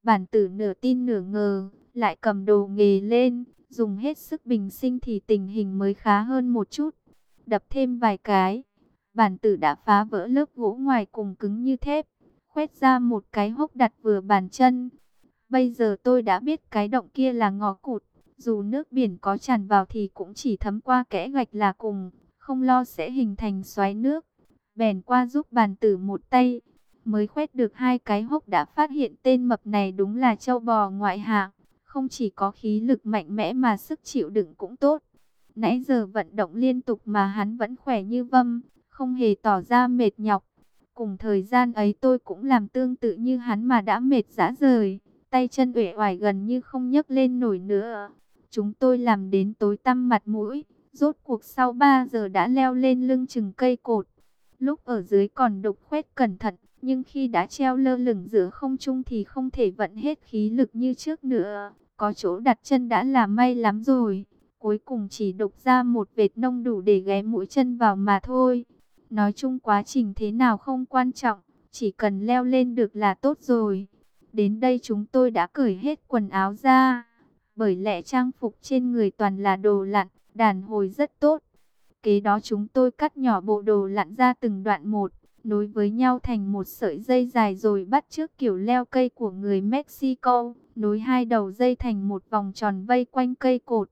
Bản tử nửa tin nửa ngờ, lại cầm đồ nghề lên, dùng hết sức bình sinh thì tình hình mới khá hơn một chút. Đập thêm vài cái, bản tử đã phá vỡ lớp gỗ ngoài cùng cứng như thép, khoét ra một cái hốc đặt vừa bàn chân. Bây giờ tôi đã biết cái động kia là ngõ cụt, dù nước biển có tràn vào thì cũng chỉ thấm qua kẽ gạch là cùng, không lo sẽ hình thành xoáy nước. Bèn qua giúp bản tử một tay, mới khoét được hai cái hốc đã phát hiện tên mập này đúng là trâu bò ngoại hạng, không chỉ có khí lực mạnh mẽ mà sức chịu đựng cũng tốt. Nãy giờ vận động liên tục mà hắn vẫn khỏe như vâm, không hề tỏ ra mệt nhọc. Cùng thời gian ấy tôi cũng làm tương tự như hắn mà đã mệt rã rời, tay chân uể oải gần như không nhấc lên nổi nữa. Chúng tôi làm đến tối tăm mặt mũi, rốt cuộc sau 3 giờ đã leo lên lưng chừng cây cột. Lúc ở dưới còn đục khoét cẩn thận, nhưng khi đã treo lơ lửng giữa không trung thì không thể vận hết khí lực như trước nữa. Có chỗ đặt chân đã là may lắm rồi. Cuối cùng chỉ đục ra một vệt nông đủ để ghé mũi chân vào mà thôi. Nói chung quá trình thế nào không quan trọng, chỉ cần leo lên được là tốt rồi. Đến đây chúng tôi đã cởi hết quần áo ra, bởi lẽ trang phục trên người toàn là đồ lặn, đàn hồi rất tốt. Kế đó chúng tôi cắt nhỏ bộ đồ lặn ra từng đoạn một, nối với nhau thành một sợi dây dài rồi bắt chước kiểu leo cây của người Mexico, nối hai đầu dây thành một vòng tròn vây quanh cây cột.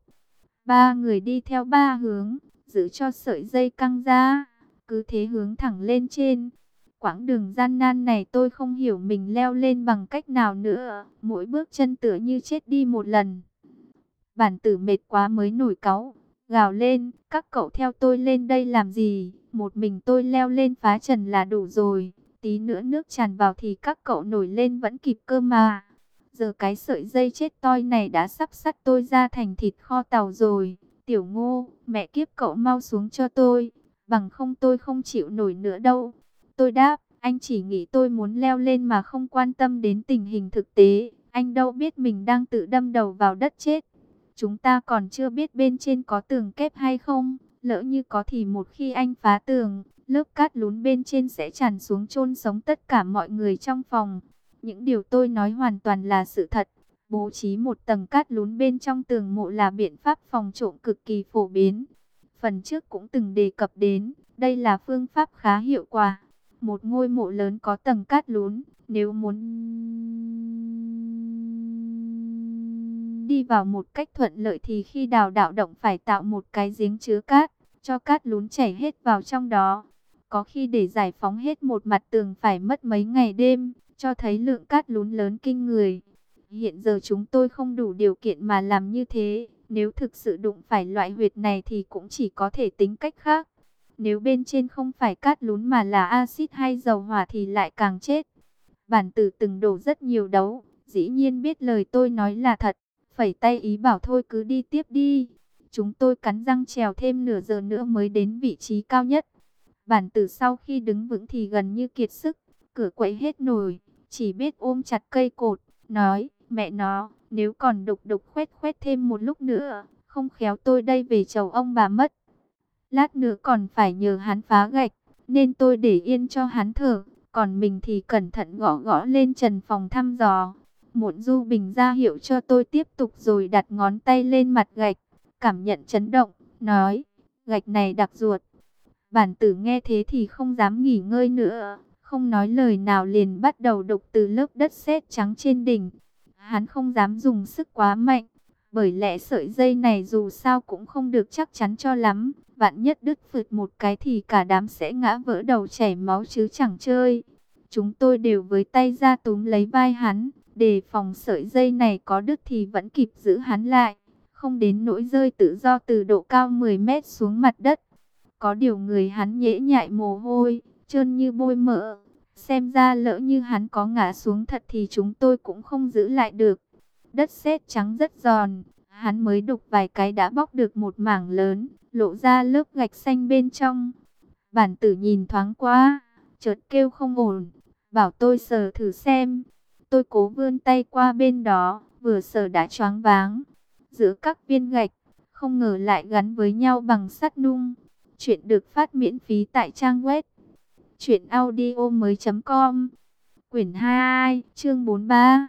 Ba người đi theo ba hướng, giữ cho sợi dây căng ra, cứ thế hướng thẳng lên trên. Quãng đường gian nan này tôi không hiểu mình leo lên bằng cách nào nữa, mỗi bước chân tựa như chết đi một lần. Bản tử mệt quá mới nổi cáu, gào lên, các cậu theo tôi lên đây làm gì, một mình tôi leo lên phá trần là đủ rồi, tí nữa nước tràn vào thì các cậu nổi lên vẫn kịp cơ mà. Giờ cái sợi dây chết toi này đã sắp sắt tôi ra thành thịt kho tàu rồi. Tiểu Ngô, mẹ kiếp cậu mau xuống cho tôi, bằng không tôi không chịu nổi nữa đâu. Tôi đáp, anh chỉ nghĩ tôi muốn leo lên mà không quan tâm đến tình hình thực tế. Anh đâu biết mình đang tự đâm đầu vào đất chết. Chúng ta còn chưa biết bên trên có tường kép hay không. Lỡ như có thì một khi anh phá tường, lớp cát lún bên trên sẽ tràn xuống chôn sống tất cả mọi người trong phòng. Những điều tôi nói hoàn toàn là sự thật. Bố trí một tầng cát lún bên trong tường mộ là biện pháp phòng trộm cực kỳ phổ biến. Phần trước cũng từng đề cập đến, đây là phương pháp khá hiệu quả. Một ngôi mộ lớn có tầng cát lún, nếu muốn đi vào một cách thuận lợi thì khi đào đạo động phải tạo một cái giếng chứa cát, cho cát lún chảy hết vào trong đó. Có khi để giải phóng hết một mặt tường phải mất mấy ngày đêm, cho thấy lượng cát lún lớn kinh người. Hiện giờ chúng tôi không đủ điều kiện mà làm như thế, nếu thực sự đụng phải loại huyệt này thì cũng chỉ có thể tính cách khác. Nếu bên trên không phải cát lún mà là axit hay dầu hỏa thì lại càng chết. Bản tử từng đổ rất nhiều đấu, dĩ nhiên biết lời tôi nói là thật, phẩy tay ý bảo thôi cứ đi tiếp đi. Chúng tôi cắn răng trèo thêm nửa giờ nữa mới đến vị trí cao nhất. Bản tử sau khi đứng vững thì gần như kiệt sức, cửa quậy hết nổi, chỉ biết ôm chặt cây cột, nói, mẹ nó, nếu còn đục đục khoét khoét thêm một lúc nữa, không khéo tôi đây về chầu ông bà mất. Lát nữa còn phải nhờ hắn phá gạch, nên tôi để yên cho hắn thở, còn mình thì cẩn thận gõ gõ lên trần phòng thăm dò. Muộn Du Bình ra hiệu cho tôi tiếp tục rồi đặt ngón tay lên mặt gạch, cảm nhận chấn động, nói, gạch này đặc ruột. Bản tử nghe thế thì không dám nghỉ ngơi nữa, không nói lời nào liền bắt đầu đục từ lớp đất sét trắng trên đỉnh. Hắn không dám dùng sức quá mạnh, bởi lẽ sợi dây này dù sao cũng không được chắc chắn cho lắm. Vạn nhất đứt phượt một cái thì cả đám sẽ ngã vỡ đầu chảy máu chứ chẳng chơi. Chúng tôi đều với tay ra túm lấy vai hắn, đề phòng sợi dây này có đứt thì vẫn kịp giữ hắn lại, không đến nỗi rơi tự do từ độ cao 10 mét xuống mặt đất. Có điều người hắn nhễ nhại mồ hôi, trơn như bôi mỡ. Xem ra lỡ như hắn có ngã xuống thật thì chúng tôi cũng không giữ lại được. Đất sét trắng rất giòn, hắn mới đục vài cái đã bóc được một mảng lớn, lộ ra lớp gạch xanh bên trong. Bản tử nhìn thoáng qua, chợt kêu không ổn, bảo tôi sờ thử xem. Tôi cố vươn tay qua bên đó, vừa sờ đã choáng váng. Giữa các viên gạch, không ngờ lại gắn với nhau bằng sắt nung. Chuyện được phát miễn phí tại trang web truyệnaudiomoi.com. Quyển 22, chương 43.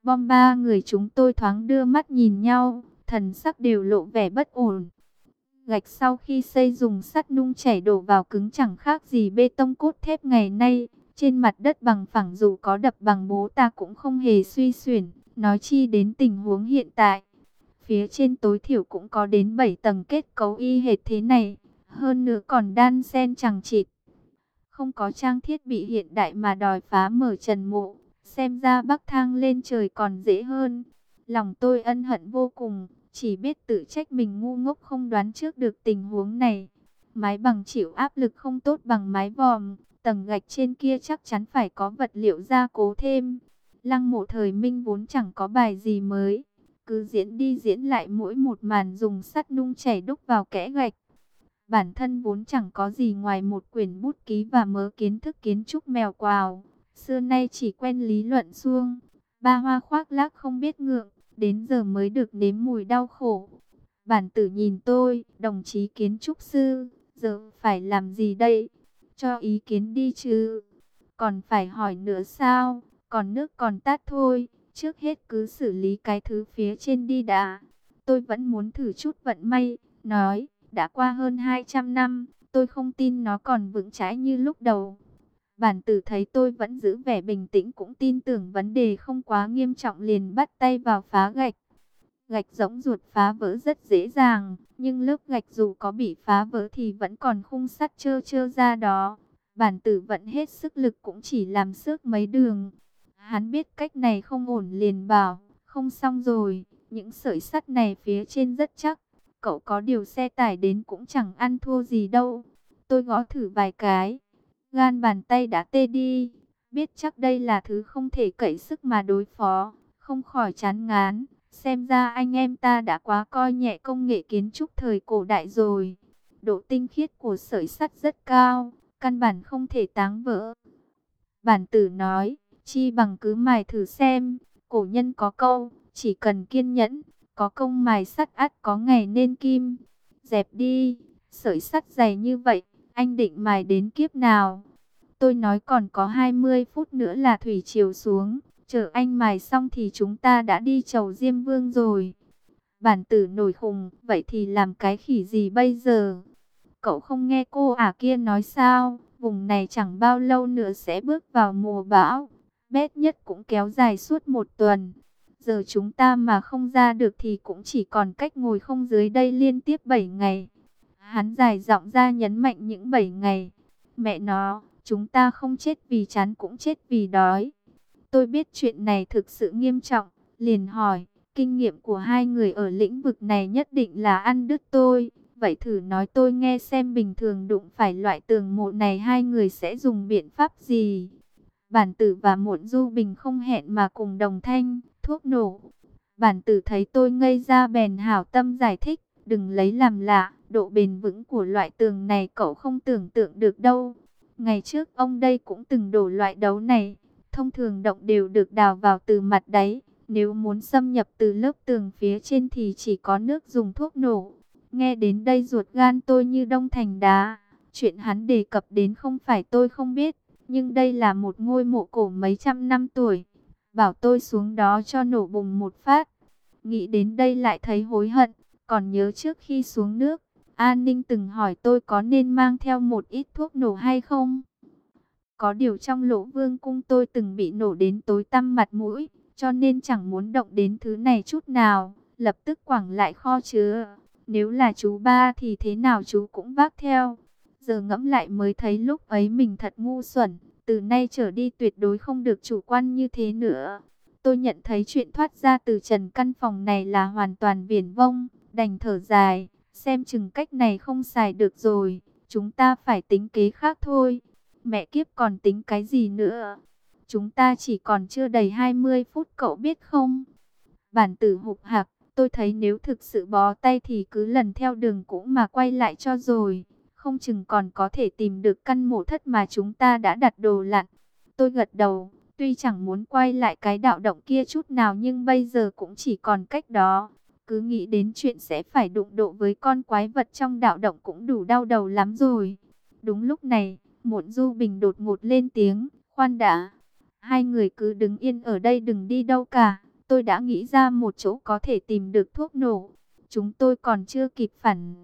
Bom ba người chúng tôi thoáng đưa mắt nhìn nhau, thần sắc đều lộ vẻ bất ổn. Gạch sau khi xây dùng sắt nung chảy đổ vào cứng chẳng khác gì bê tông cốt thép ngày nay. Trên mặt đất bằng phẳng dù có đập bằng bố ta cũng không hề suy xuyển, nói chi đến tình huống hiện tại. Phía trên tối thiểu cũng có đến 7 tầng kết cấu y hệt thế này, hơn nữa còn đan xen chằng chịt. Không có trang thiết bị hiện đại mà đòi phá mở trần mộ, xem ra bắc thang lên trời còn dễ hơn. Lòng tôi ân hận vô cùng, chỉ biết tự trách mình ngu ngốc không đoán trước được tình huống này. Mái bằng chịu áp lực không tốt bằng mái vòm, tầng gạch trên kia chắc chắn phải có vật liệu gia cố thêm. Lăng mộ thời Minh vốn chẳng có bài gì mới, cứ diễn đi diễn lại mỗi một màn dùng sắt nung chảy đúc vào kẽ gạch. Bản thân vốn chẳng có gì ngoài một quyển bút ký và mớ kiến thức kiến trúc mèo quào. Xưa nay chỉ quen lý luận suông, ba hoa khoác lác không biết ngượng, đến giờ mới được nếm mùi đau khổ. Bản tử nhìn tôi, đồng chí kiến trúc sư, giờ phải làm gì đây? Cho ý kiến đi chứ. Còn phải hỏi nữa sao? Còn nước còn tát thôi, trước hết cứ xử lý cái thứ phía trên đi đã. Tôi vẫn muốn thử chút vận may, nói, đã qua hơn 200 năm, tôi không tin nó còn vững chãi như lúc đầu. Bản tử thấy tôi vẫn giữ vẻ bình tĩnh cũng tin tưởng vấn đề không quá nghiêm trọng liền bắt tay vào phá gạch. Gạch rỗng ruột phá vỡ rất dễ dàng, nhưng lớp gạch dù có bị phá vỡ thì vẫn còn khung sắt trơ trơ ra đó. Bản tử vẫn hết sức lực cũng chỉ làm xước mấy đường. Hắn biết cách này không ổn liền bảo, không xong rồi, những sợi sắt này phía trên rất chắc. Cậu có điều xe tải đến cũng chẳng ăn thua gì đâu. Tôi gõ thử vài cái, gan bàn tay đã tê đi. Biết chắc đây là thứ không thể cậy sức mà đối phó, không khỏi chán ngán. Xem ra anh em ta đã quá coi nhẹ công nghệ kiến trúc thời cổ đại rồi. Độ tinh khiết của sợi sắt rất cao, căn bản không thể táng vỡ. Bản tử nói, chi bằng cứ mài thử xem. Cổ nhân có câu, chỉ cần kiên nhẫn, có công mài sắt ắt có ngày nên kim. Dẹp đi, sợi sắt dày như vậy, anh định mài đến kiếp nào? Tôi nói còn có 20 phút nữa là thủy triều xuống. Chờ anh mài xong thì chúng ta đã đi chầu Diêm Vương rồi. Bản tử nổi khùng, vậy thì làm cái khỉ gì bây giờ? Cậu không nghe cô ả kia nói sao? Vùng này chẳng bao lâu nữa sẽ bước vào mùa bão. Bét nhất cũng kéo dài suốt 1 tuần. Giờ chúng ta mà không ra được thì cũng chỉ còn cách ngồi không dưới đây liên tiếp 7 ngày. Hắn dài giọng ra nhấn mạnh những 7 ngày. Mẹ nó, chúng ta không chết vì chán cũng chết vì đói. Tôi biết chuyện này thực sự nghiêm trọng, liền hỏi, kinh nghiệm của hai người ở lĩnh vực này nhất định là ăn đứt tôi. Vậy thử nói tôi nghe xem bình thường đụng phải loại tường mộ này hai người sẽ dùng biện pháp gì? Bản tử và Muộn Du Bình không hẹn mà cùng đồng thanh, thuốc nổ. Bản tử thấy tôi ngây ra bèn hảo tâm giải thích, đừng lấy làm lạ, độ bền vững của loại tường này cậu không tưởng tượng được đâu. Ngày trước ông đây cũng từng đổ loại đấu này. Thông thường động đều được đào vào từ mặt đáy. Nếu muốn xâm nhập từ lớp tường phía trên thì chỉ có nước dùng thuốc nổ. Nghe đến đây ruột gan tôi như đông thành đá. Chuyện hắn đề cập đến không phải tôi không biết. Nhưng đây là một ngôi mộ cổ mấy trăm năm tuổi. Bảo tôi xuống đó cho nổ bùng một phát. Nghĩ đến đây lại thấy hối hận. Còn nhớ trước khi xuống nước, An Ninh từng hỏi tôi có nên mang theo một ít thuốc nổ hay không. Có điều trong Lỗ Vương cung tôi từng bị nổ đến tối tăm mặt mũi, cho nên chẳng muốn động đến thứ này chút nào, lập tức quẳng lại kho chứa. Nếu là chú ba thì thế nào chú cũng vác theo. Giờ ngẫm lại mới thấy lúc ấy mình thật ngu xuẩn, từ nay trở đi tuyệt đối không được chủ quan như thế nữa. Tôi nhận thấy chuyện thoát ra từ trần căn phòng này là hoàn toàn viển vông, đành thở dài, xem chừng cách này không xài được rồi, chúng ta phải tính kế khác thôi. Mẹ kiếp còn tính cái gì nữa? Chúng ta chỉ còn chưa đầy 20 phút cậu biết không? Bản tử hục hạc, tôi thấy nếu thực sự bó tay thì cứ lần theo đường cũ mà quay lại cho rồi. Không chừng còn có thể tìm được căn mộ thất mà chúng ta đã đặt đồ lặn. Tôi gật đầu, tuy chẳng muốn quay lại cái đạo động kia chút nào nhưng bây giờ cũng chỉ còn cách đó. Cứ nghĩ đến chuyện sẽ phải đụng độ với con quái vật trong đạo động cũng đủ đau đầu lắm rồi. Đúng lúc này, Muộn Du Bình đột ngột lên tiếng, khoan đã. Hai người cứ đứng yên ở đây đừng đi đâu cả. tôi đã nghĩ ra một chỗ có thể tìm được thuốc nổ. Chúng tôi còn chưa kịp phản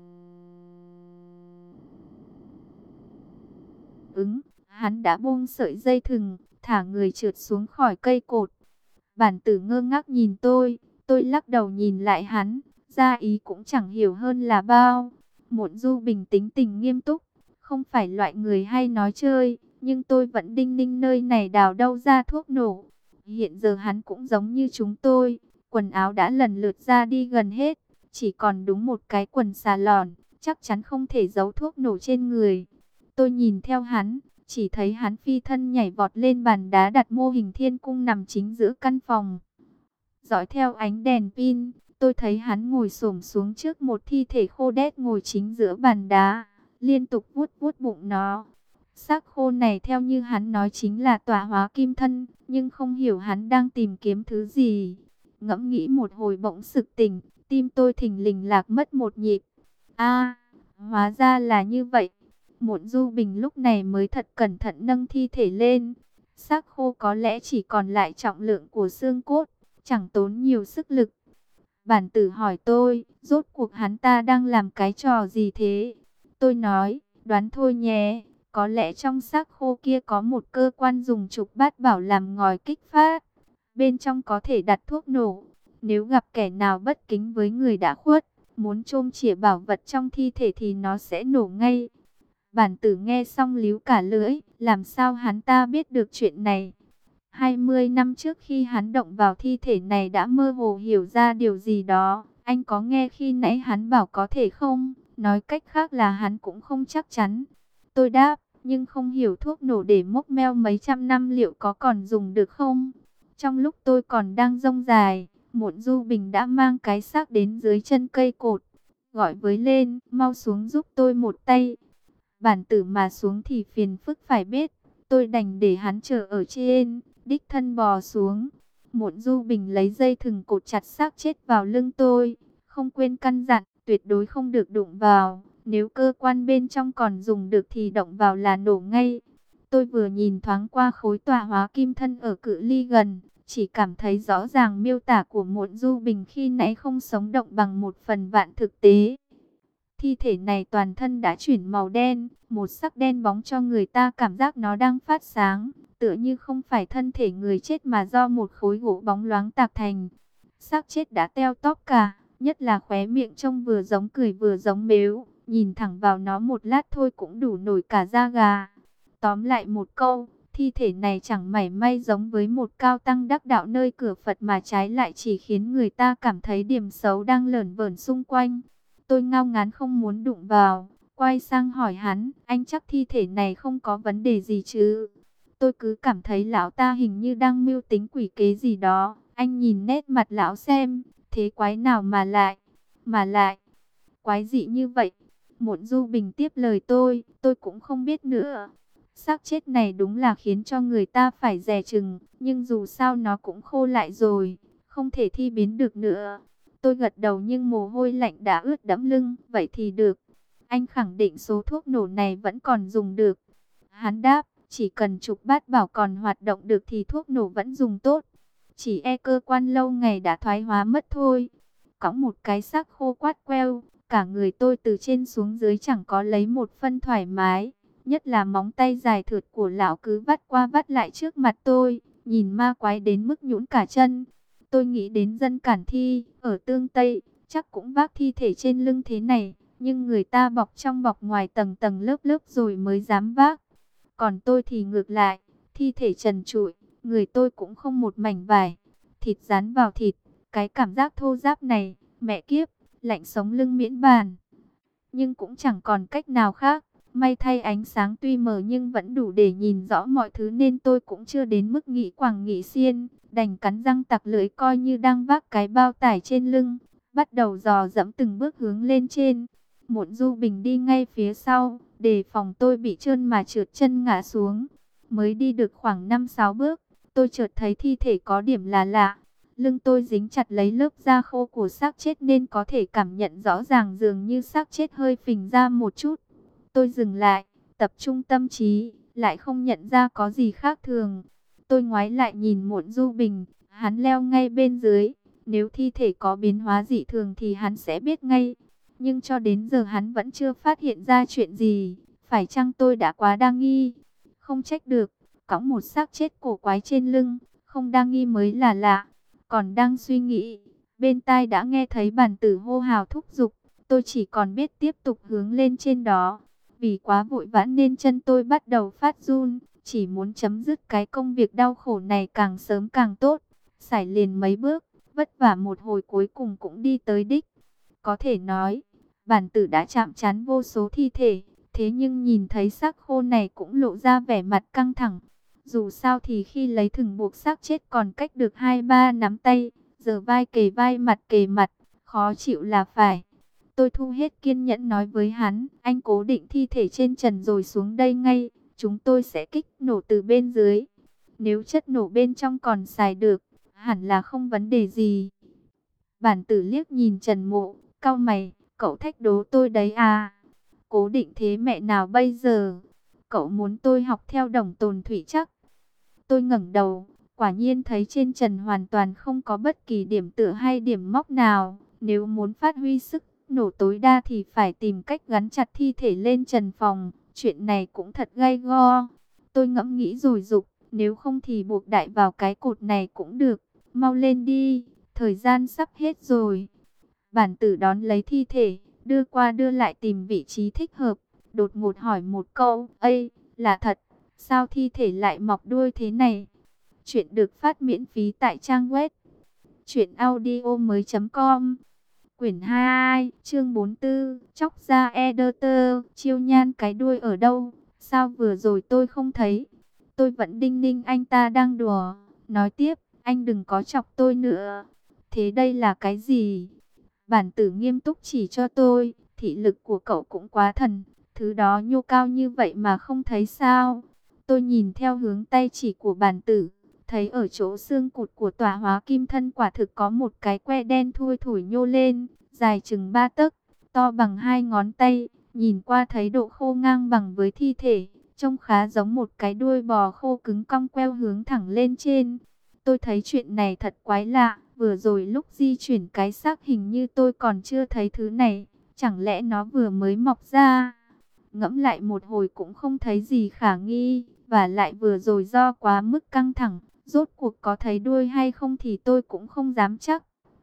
ứng, hắn đã buông sợi dây thừng, thả người trượt xuống khỏi cây cột. Bản tử ngơ ngác nhìn tôi lắc đầu nhìn lại hắn, ra ý cũng chẳng hiểu hơn là bao. Mộn Du bình tính tình nghiêm túc, không phải loại người hay nói chơi, nhưng tôi vẫn đinh ninh nơi này đào đâu ra thuốc nổ. Hiện giờ hắn cũng giống như chúng tôi, quần áo đã lần lượt ra đi gần hết, chỉ còn đúng một cái quần xà lòn, chắc chắn không thể giấu thuốc nổ trên người. Tôi nhìn theo hắn, chỉ thấy hắn phi thân nhảy vọt lên bàn đá đặt mô hình thiên cung nằm chính giữa căn phòng. Dõi theo ánh đèn pin, tôi thấy hắn ngồi xổm xuống trước một thi thể khô đét ngồi chính giữa bàn đá, liên tục vuốt vuốt bụng nó. Xác khô này theo như hắn nói chính là tọa hóa kim thân, nhưng không hiểu hắn đang tìm kiếm thứ gì. Ngẫm nghĩ một hồi bỗng sực tỉnh, tim tôi thình lình lạc mất một nhịp. A, hóa ra là như vậy. Mộn Du Bình lúc này mới thật cẩn thận nâng thi thể lên. Xác khô có lẽ chỉ còn lại trọng lượng của xương cốt, chẳng tốn nhiều sức lực. Bản tử hỏi tôi, rốt cuộc hắn ta đang làm cái trò gì thế? Tôi nói, đoán thôi nhé, có lẽ trong xác khô kia có một cơ quan dùng trục bát bảo làm ngòi kích phát. Bên trong có thể đặt thuốc nổ. Nếu gặp kẻ nào bất kính với người đã khuất, muốn chôm chĩa bảo vật trong thi thể thì nó sẽ nổ ngay. Bản tử nghe xong líu cả lưỡi, làm sao hắn ta biết được chuyện này? 20 năm trước khi hắn động vào thi thể này đã mơ hồ hiểu ra điều gì đó. Anh có nghe khi nãy hắn bảo có thể không? Nói cách khác là hắn cũng không chắc chắn. Tôi đáp, nhưng không hiểu thuốc nổ để mốc meo mấy trăm năm liệu có còn dùng được không? Trong lúc tôi còn đang rông dài, Mộn Du Bình đã mang cái xác đến dưới chân cây cột. Gọi với lên, mau xuống giúp tôi một tay. Bản tử mà xuống thì phiền phức phải biết. Tôi đành để hắn chờ ở trên, đích thân bò xuống. Mộn Du Bình lấy dây thừng cột chặt xác chết vào lưng tôi, không quên căn dặn, tuyệt đối không được đụng vào. Nếu cơ quan bên trong còn dùng được thì động vào là nổ ngay. Tôi vừa nhìn thoáng qua khối tọa hóa kim thân ở cự ly gần, chỉ cảm thấy rõ ràng miêu tả của Mộn Du Bình khi nãy không sống động bằng 1/1000 thực tế. Thi thể này toàn thân đã chuyển màu đen, một sắc đen bóng cho người ta cảm giác nó đang phát sáng, tựa như không phải thân thể người chết mà do một khối gỗ bóng loáng tạc thành. Xác chết đã teo tóp cả, nhất là khóe miệng trông vừa giống cười vừa giống mếu, nhìn thẳng vào nó một lát thôi cũng đủ nổi cả da gà. Tóm lại một câu, thi thể này chẳng mảy may giống với một cao tăng đắc đạo nơi cửa Phật mà trái lại chỉ khiến người ta cảm thấy điểm xấu đang lởn vởn xung quanh. Tôi ngao ngán không muốn đụng vào, quay sang hỏi hắn, anh chắc thi thể này không có vấn đề gì chứ? Tôi cứ cảm thấy lão ta hình như đang mưu tính quỷ kế gì đó. Anh nhìn nét mặt lão xem, thế quái nào mà lại, quái dị như vậy. Mộn Du Bình tiếp lời tôi cũng không biết nữa. Xác chết này đúng là khiến cho người ta phải dè chừng, nhưng dù sao nó cũng khô lại rồi, không thể thi biến được nữa. Tôi gật đầu nhưng mồ hôi lạnh đã ướt đẫm lưng, vậy thì được. Anh khẳng định số thuốc nổ này vẫn còn dùng được. Hắn đáp, chỉ cần trục bát bảo còn hoạt động được thì thuốc nổ vẫn dùng tốt. Chỉ e cơ quan lâu ngày đã thoái hóa mất thôi. Cõng một cái xác khô quát queo, cả người tôi từ trên xuống dưới chẳng có lấy một phân thoải mái. Nhất là móng tay dài thượt của lão cứ vắt qua vắt lại trước mặt tôi, nhìn ma quái đến mức nhũn cả chân. Tôi nghĩ đến dân Cản Thi, ở Tương Tây, chắc cũng vác thi thể trên lưng thế này, nhưng người ta bọc trong bọc ngoài tầng tầng lớp lớp rồi mới dám vác. Còn tôi thì ngược lại, thi thể trần trụi, người tôi cũng không một mảnh vải, thịt dán vào thịt, cái cảm giác thô ráp này, mẹ kiếp, lạnh sống lưng miễn bàn. Nhưng cũng chẳng còn cách nào khác. May thay ánh sáng tuy mờ nhưng vẫn đủ để nhìn rõ mọi thứ nên tôi cũng chưa đến mức nghĩ quẳng nghĩ xiên, đành cắn răng tặc lưỡi coi như đang vác cái bao tải trên lưng, bắt đầu dò dẫm từng bước hướng lên trên. Mộn Du Bình đi ngay phía sau, đề phòng tôi bị trơn mà trượt chân ngã xuống. Mới đi được khoảng 5-6 bước, tôi chợt thấy thi thể có điểm là lạ. Lưng tôi dính chặt lấy lớp da khô của xác chết nên có thể cảm nhận rõ ràng dường như xác chết hơi phình ra một chút. Tôi dừng lại, tập trung tâm trí, lại không nhận ra có gì khác thường. Tôi ngoái lại nhìn Mộn Du Bình, Hắn leo ngay bên dưới, nếu thi thể có biến hóa dị thường thì hắn sẽ biết ngay. Nhưng cho đến giờ hắn vẫn chưa phát hiện ra chuyện gì. Phải chăng tôi đã quá đa nghi? Không trách được, cõng một xác chết cổ quái trên lưng, không đa nghi mới là lạ. Còn đang suy nghĩ, bên tai đã nghe thấy Bản Tử hô hào thúc giục. Tôi chỉ còn biết tiếp tục hướng lên trên đó. Vì quá vội vã nên chân tôi bắt đầu phát run, chỉ muốn chấm dứt cái công việc đau khổ này càng sớm càng tốt. Sải liền mấy bước, vất vả một hồi cuối cùng cũng đi tới đích. Có thể nói, Bản Tử đã chạm trán vô số thi thể, thế nhưng nhìn thấy xác khô này cũng lộ ra vẻ mặt căng thẳng. Dù sao thì khi lấy thừng buộc xác chết còn cách được 2-3 nắm tay, giờ vai kề vai mặt kề mặt, khó chịu là phải. Tôi thu hết kiên nhẫn nói với hắn, anh cố định thi thể trên trần rồi xuống đây ngay, chúng tôi sẽ kích nổ từ bên dưới. Nếu chất nổ bên trong còn xài được, hẳn là không vấn đề gì. Bản Tử liếc nhìn Trần Mộ, cau mày, cậu thách đố tôi đấy à? Cố định thế mẹ nào bây giờ? Cậu muốn tôi học theo Đồng Tồn Thủy chắc? Tôi ngẩng đầu, quả nhiên thấy trên trần hoàn toàn không có bất kỳ điểm tựa hay điểm móc nào. Nếu muốn phát huy sức nổ tối đa thì phải tìm cách gắn chặt thi thể lên trần phòng. Chuyện này cũng thật gay go. Tôi ngẫm nghĩ rồi dục, nếu không thì buộc đại vào cái cột này cũng được. Mau lên đi, thời gian sắp hết rồi. Bản Tử đón lấy thi thể, đưa qua đưa lại tìm vị trí thích hợp. Đột ngột hỏi một câu, "Ây, là thật, sao thi thể lại mọc đuôi thế này?" Chuyện được phát miễn phí tại trang web truyệnaudiomoi.com. Quyển 2, chương 44, chóc ra Editor, chiêu nhan cái đuôi ở đâu? Sao vừa rồi tôi không thấy? Tôi vẫn đinh ninh anh ta đang đùa. Nói tiếp, anh đừng có chọc tôi nữa. Thế đây là cái gì? Bản Tử nghiêm túc chỉ cho tôi, thị lực của cậu cũng quá thần. Thứ đó nhô cao như vậy mà không thấy sao? Tôi nhìn theo hướng tay chỉ của Bản Tử, thấy ở chỗ xương cụt của tỏa hóa kim thân quả thực có một cái que đen thui thủi nhô lên, dài chừng 3 tấc, to bằng 2 ngón tay, nhìn qua thấy độ khô ngang bằng với thi thể, trông khá giống một cái đuôi bò khô cứng cong queo hướng thẳng lên trên. Tôi thấy chuyện này thật quái lạ, vừa rồi lúc di chuyển cái xác hình như tôi còn chưa thấy thứ này, chẳng lẽ nó vừa mới mọc ra? Ngẫm lại một hồi cũng không thấy gì khả nghi, và lại vừa rồi do quá mức căng thẳng, rốt cuộc có thấy đuôi hay không thì tôi cũng không dám chắc.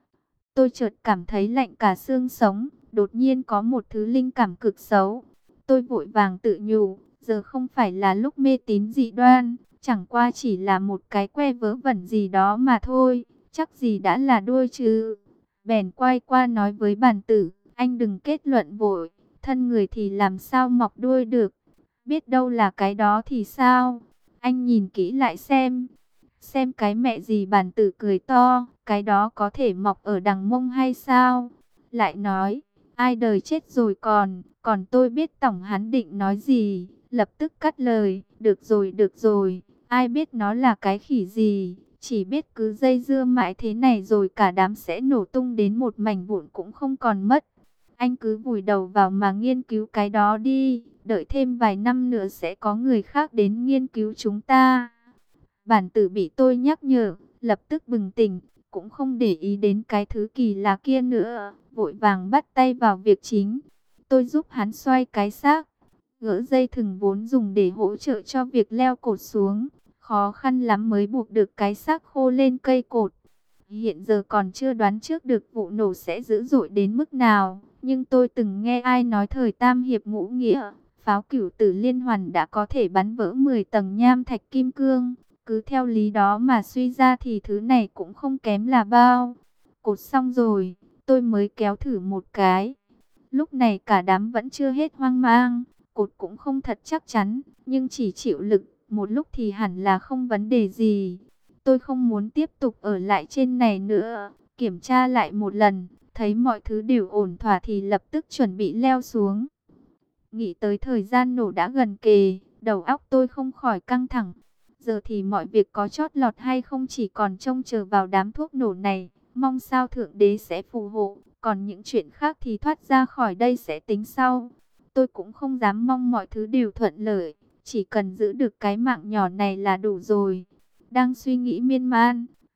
Tôi chợt cảm thấy lạnh cả xương sống, đột nhiên có một thứ linh cảm cực xấu. Tôi vội vàng tự nhủ, giờ không phải là lúc mê tín dị đoan, chẳng qua chỉ là một cái que vớ vẩn gì đó mà thôi, chắc gì đã là đuôi chứ. Bèn quay qua nói với Bản Tử, anh đừng kết luận vội, thân người thì làm sao mọc đuôi được, biết đâu là cái đó thì sao, anh nhìn kỹ lại xem. Xem cái mẹ gì, Bản Tử cười to, cái đó có thể mọc ở đằng mông hay sao? Lại nói, ai đời chết rồi còn tôi biết tổng hắn định nói gì, lập tức cắt lời, được rồi, ai biết nó là cái khỉ gì, chỉ biết cứ dây dưa mãi thế này rồi cả đám sẽ nổ tung đến một mảnh vụn cũng không còn mất. Anh cứ vùi đầu vào mà nghiên cứu cái đó đi, đợi thêm vài năm nữa sẽ có người khác đến nghiên cứu chúng ta. Bản Tử bị tôi nhắc nhở, lập tức bừng tỉnh, cũng không để ý đến cái thứ kỳ lạ kia nữa, vội vàng bắt tay vào việc chính. Tôi giúp hắn xoay cái xác, gỡ dây thừng vốn dùng để hỗ trợ cho việc leo cột xuống, khó khăn lắm mới buộc được cái xác khô lên cây cột. Hiện giờ còn chưa đoán trước được vụ nổ sẽ dữ dội đến mức nào, nhưng tôi từng nghe ai nói thời Tam Hiệp Ngũ Nghĩa, pháo Cửu Tử Liên Hoàn đã có thể bắn vỡ 10 tầng nham thạch kim cương. Cứ theo lý đó mà suy ra thì thứ này cũng không kém là bao. Cột xong rồi, tôi mới kéo thử một cái. Lúc này cả đám vẫn chưa hết hoang mang. Cột cũng không thật chắc chắn, nhưng chỉ chịu lực một lúc thì hẳn là không vấn đề gì. Tôi không muốn tiếp tục ở lại trên này nữa. Kiểm tra lại một lần, thấy mọi thứ đều ổn thỏa thì lập tức chuẩn bị leo xuống. Nghĩ tới thời gian nổ đã gần kề, đầu óc tôi không khỏi căng thẳng. Giờ thì mọi việc có chót lọt hay không chỉ còn trông chờ vào đám thuốc nổ này. Mong sao Thượng Đế sẽ phù hộ. Còn những chuyện khác thì thoát ra khỏi đây sẽ tính sau. Tôi cũng không dám mong mọi thứ đều thuận lợi. Chỉ cần giữ được cái mạng nhỏ này là đủ rồi. Đang suy nghĩ miên man,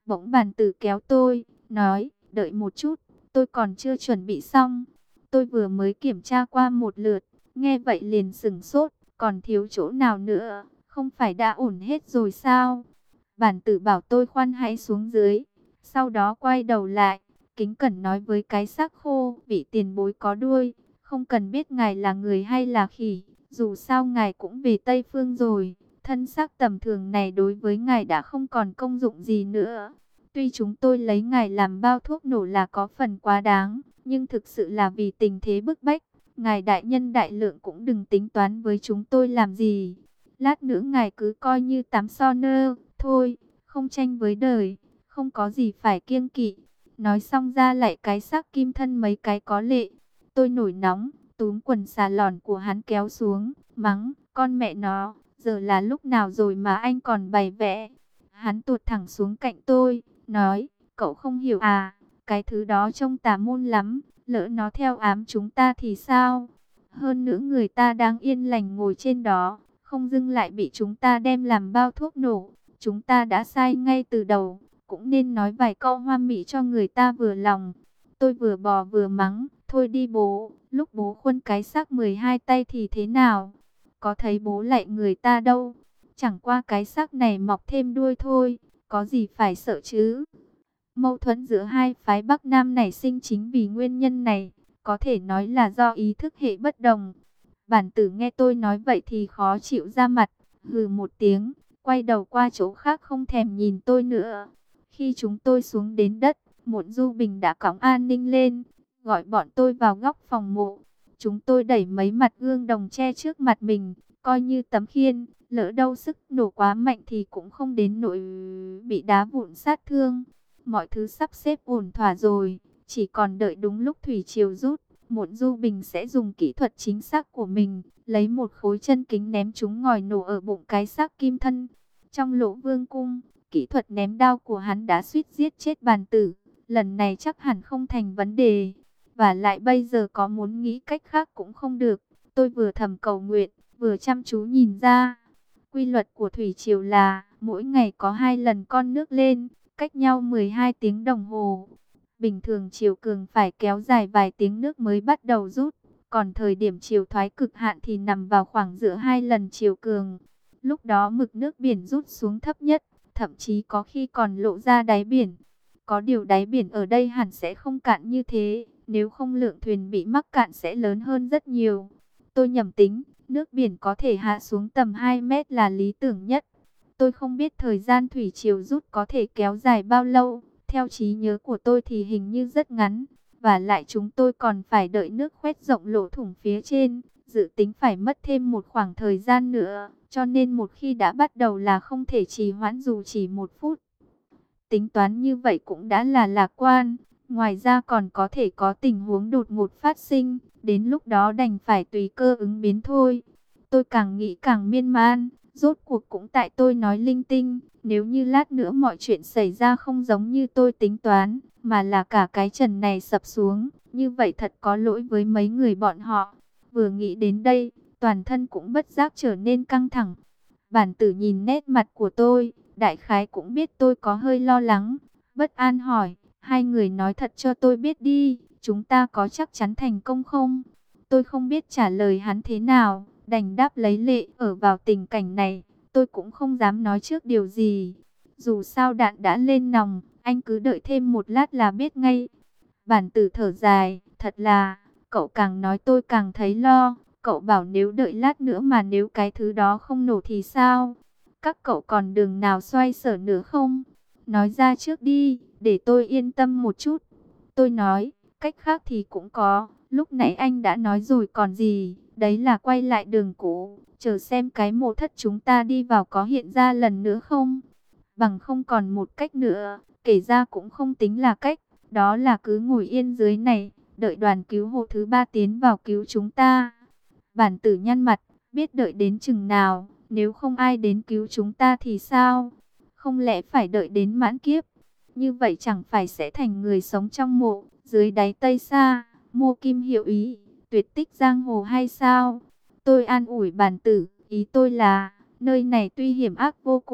Bỗng bàn tử kéo tôi, nói, đợi một chút, tôi còn chưa chuẩn bị xong. Tôi vừa mới kiểm tra qua một lượt, nghe vậy liền sửng sốt, còn thiếu chỗ nào nữa, không phải đã ổn hết rồi sao? Bản tử bảo tôi khoan hãy xuống dưới, sau đó quay đầu lại, kính cẩn nói với cái xác khô, vị tiền bối có đuôi, không cần biết ngài là người hay là khỉ, dù sao ngài cũng về Tây Phương rồi, thân xác tầm thường này đối với ngài đã không còn công dụng gì nữa. Tuy chúng tôi lấy ngài làm bao thuốc nổ là có phần quá đáng, nhưng thực sự là vì tình thế bức bách, ngài đại nhân đại lượng cũng đừng tính toán với chúng tôi làm gì. Lát nữa ngài cứ coi như tắm so nơ, thôi, không tranh với đời, không có gì phải kiêng kỵ. Nói xong ra lại cái xác kim thân mấy cái có lệ. Tôi nổi nóng, túm quần xà lòn của hắn kéo xuống, mắng, con mẹ nó, giờ là lúc nào rồi mà anh còn bày vẽ. Hắn tuột thẳng xuống cạnh tôi, nói, cậu không hiểu à, cái thứ đó trông tà môn lắm, lỡ nó theo ám chúng ta thì sao? Hơn nữa người ta đang yên lành ngồi trên đó, không dưng lại bị chúng ta đem làm bao thuốc nổ. Chúng ta đã sai ngay từ đầu, cũng nên nói vài câu hoa mỹ cho người ta vừa lòng. Tôi vừa bò vừa mắng, thôi đi bố, lúc bố khuân cái xác 12 tay thì thế nào? Có thấy bố lại người ta đâu, chẳng qua cái xác này mọc thêm đuôi thôi, có gì phải sợ chứ? Mâu thuẫn giữa hai phái Bắc Nam nảy sinh chính vì nguyên nhân này, có thể nói là do ý thức hệ bất đồng. Bản tử nghe tôi nói vậy thì khó chịu ra mặt, hừ một tiếng, quay đầu qua chỗ khác không thèm nhìn tôi nữa. Khi chúng tôi xuống đến đất, Muộn Du Bình đã cõng an ninh lên, gọi bọn tôi vào góc phòng mộ. Chúng tôi đẩy mấy mặt gương đồng che trước mặt mình, coi như tấm khiên, lỡ đâu sức nổ quá mạnh thì cũng không đến nỗi bị đá vụn sát thương. Mọi thứ sắp xếp ổn thỏa rồi, chỉ còn đợi đúng lúc thủy triều rút. Muộn Du Bình sẽ dùng kỹ thuật chính xác của mình, lấy một khối chân kính ném trúng ngòi nổ ở bụng cái xác kim thân. Trong Lỗ Vương cung, kỹ thuật ném đao của hắn đã suýt giết chết bàn tử, lần này chắc hẳn không thành vấn đề. Và lại bây giờ có muốn nghĩ cách khác cũng không được. Tôi vừa thầm cầu nguyện, vừa chăm chú nhìn ra. Quy luật của thủy triều là, mỗi ngày có 2 lần con nước lên, cách nhau 12 tiếng đồng hồ. Bình thường chiều cường phải kéo dài vài tiếng nước mới bắt đầu rút, còn thời điểm chiều thoái cực hạn thì nằm vào khoảng giữa 2 lần chiều cường. Lúc đó mực nước biển rút xuống thấp nhất, thậm chí có khi còn lộ ra đáy biển. Có điều đáy biển ở đây hẳn sẽ không cạn như thế, nếu không lượng thuyền bị mắc cạn sẽ lớn hơn rất nhiều. Tôi nhầm tính, nước biển có thể hạ xuống tầm 2 mét là lý tưởng nhất. Tôi không biết thời gian thủy triều rút có thể kéo dài bao lâu. Theo trí nhớ của tôi thì hình như rất ngắn. Và lại chúng tôi còn phải đợi nước khoét rộng lỗ thủng phía trên. Dự tính phải mất thêm một khoảng thời gian nữa. Cho nên một khi đã bắt đầu là không thể trì hoãn dù chỉ 1 phút. Tính toán như vậy cũng đã là lạc quan. Ngoài ra còn có thể có tình huống đột ngột phát sinh. Đến lúc đó đành phải tùy cơ ứng biến thôi. Tôi càng nghĩ càng miên man. Rốt cuộc cũng tại tôi nói linh tinh. Nếu như lát nữa mọi chuyện xảy ra không giống như tôi tính toán, mà là cả cái trần này sập xuống, như vậy thật có lỗi với mấy người bọn họ. Vừa nghĩ đến đây, toàn thân cũng bất giác trở nên căng thẳng. Bản tử nhìn nét mặt của tôi, đại khái cũng biết tôi có hơi lo lắng. Bất an hỏi, hai người nói thật cho tôi biết đi, chúng ta có chắc chắn thành công không? Tôi không biết trả lời hắn thế nào, đành đáp lấy lệ. Ở vào tình cảnh này, tôi cũng không dám nói trước điều gì. Dù sao đạn đã lên nòng, anh cứ đợi thêm một lát là biết ngay. Bản tử thở dài, thật là, cậu càng nói tôi càng thấy lo. Cậu bảo nếu đợi lát nữa mà nếu cái thứ đó không nổ thì sao? Các cậu còn đường nào xoay sở nữa không? Nói ra trước đi, để tôi yên tâm một chút. Tôi nói, cách khác thì cũng có. Lúc nãy anh đã nói rồi còn gì. Đấy là quay lại đường cũ. Chờ xem cái mộ thất chúng ta đi vào có hiện ra lần nữa không? Bằng không còn một cách nữa. Kể ra cũng không tính là cách. Đó là cứ ngồi yên dưới này. Đợi đoàn cứu hộ thứ 3 tiến vào cứu chúng ta. Bản tử nhăn mặt. Biết đợi đến chừng nào. Nếu không ai đến cứu chúng ta thì sao? Không lẽ phải đợi đến mãn kiếp? Như vậy chẳng phải sẽ thành người sống trong mộ, dưới đáy Tây Sa, mô kim hiệu ý, tuyệt tích giang hồ hay sao? Tôi an ủi bản tử, ý tôi là, nơi này tuy hiểm ác vô cùng,